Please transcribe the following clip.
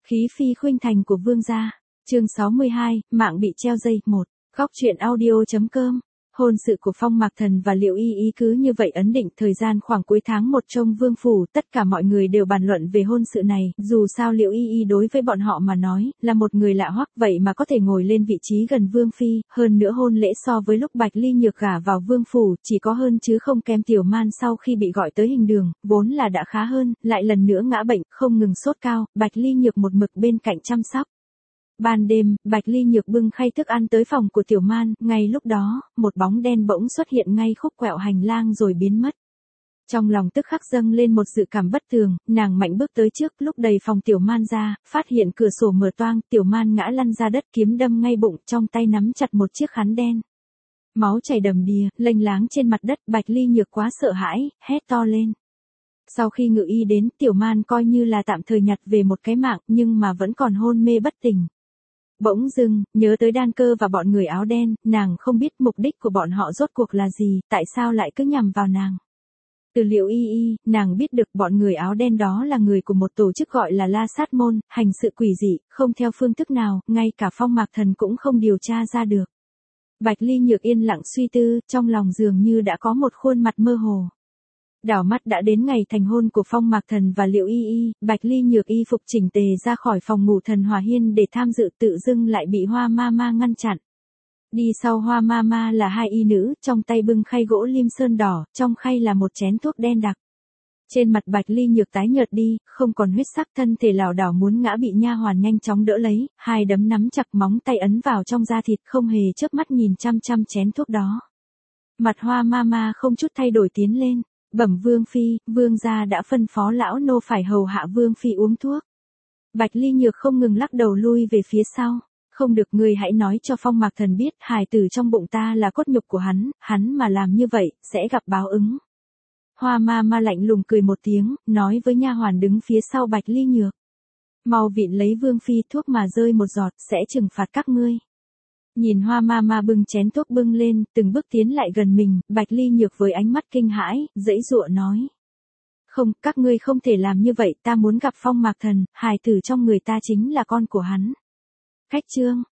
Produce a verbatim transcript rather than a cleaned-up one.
Khí phi khuynh thành của vương gia. Chương sáu mươi hai, mạng bị treo dây. một. Góc truyện audio.com. Hôn sự của Phong Mạc Thần và Liệu Y Y cứ như vậy ấn định. Thời gian khoảng cuối tháng một trong vương phủ, tất cả mọi người đều bàn luận về hôn sự này. Dù sao Liệu Y Y đối với bọn họ mà nói, là một người lạ hoắc, vậy mà có thể ngồi lên vị trí gần vương phi. Hơn nữa hôn lễ so với lúc Bạch Ly Nhược gả vào vương phủ, chỉ có hơn chứ không kém. Tiểu Man sau khi bị gọi tới hình đường, vốn là đã khá hơn, lại lần nữa ngã bệnh, không ngừng sốt cao. Bạch Ly Nhược một mực bên cạnh chăm sóc. Ban đêm, Bạch Ly Nhược bưng khay thức ăn tới phòng của Tiểu Man, ngay lúc đó, một bóng đen bỗng xuất hiện ngay khúc quẹo hành lang rồi biến mất. Trong lòng tức khắc dâng lên một dự cảm bất thường, nàng mạnh bước tới trước, lúc đẩy phòng Tiểu Man ra, phát hiện cửa sổ mở toang, Tiểu Man ngã lăn ra đất, kiếm đâm ngay bụng, trong tay nắm chặt một chiếc khăn đen. Máu chảy đầm đìa, lênh láng trên mặt đất. Bạch Ly Nhược quá sợ hãi, hét to lên. Sau khi ngự y đến, Tiểu Man coi như là tạm thời nhặt về một cái mạng, nhưng mà vẫn còn hôn mê bất tỉnh. Bỗng dưng, nhớ tới Đan Cơ và bọn người áo đen, nàng không biết mục đích của bọn họ rốt cuộc là gì, tại sao lại cứ nhằm vào nàng. Từ Liệu Y Y, nàng biết được bọn người áo đen đó là người của một tổ chức gọi là La Sát Môn, hành sự quỷ dị, không theo phương thức nào, ngay cả Phong Mạc Thần cũng không điều tra ra được. Bạch Ly Nhược yên lặng suy tư, trong lòng dường như đã có một khuôn mặt mơ hồ. Đảo mắt đã đến ngày thành hôn của Phong Mạc Thần và Liệu Y Y, Bạch Ly Nhược y phục chỉnh tề ra khỏi phòng ngủ Thần Hỏa Hiên để tham dự, tự dưng lại bị Hoa Ma Ma ngăn chặn. Đi sau Hoa Ma Ma là hai y nữ, trong tay bưng khay gỗ lim sơn đỏ, trong khay là một chén thuốc đen đặc. Trên mặt Bạch Ly Nhược tái nhợt đi, không còn huyết sắc, thân thể lảo đảo muốn ngã bị nha hoàn nhanh chóng đỡ lấy, hai đấm nắm chặt, móng tay ấn vào trong da thịt, không hề chớp mắt nhìn chăm chăm chén thuốc đó. Mặt Hoa Ma Ma không chút thay đổi tiến lên. Bẩm vương phi, vương gia đã phân phó lão nô phải hầu hạ vương phi uống thuốc. Bạch Ly Nhược không ngừng lắc đầu lui về phía sau. Không được, ngươi hãy nói cho Phong Mạc Thần biết, hài tử trong bụng ta là cốt nhục của hắn, hắn mà làm như vậy, sẽ gặp báo ứng. Hoa Ma Ma lạnh lùng cười một tiếng, nói với nha hoàn đứng phía sau Bạch Ly Nhược. Mau vịn lấy vương phi, thuốc mà rơi một giọt, sẽ trừng phạt các ngươi. Nhìn Hoa Ma Ma bưng chén thuốc bưng lên, từng bước tiến lại gần mình, Bạch Ly Nhược với ánh mắt kinh hãi, giãy giụa nói. Không, các ngươi không thể làm như vậy, ta muốn gặp Phong Mạc Thần, hài tử trong người ta chính là con của hắn. Khách chương.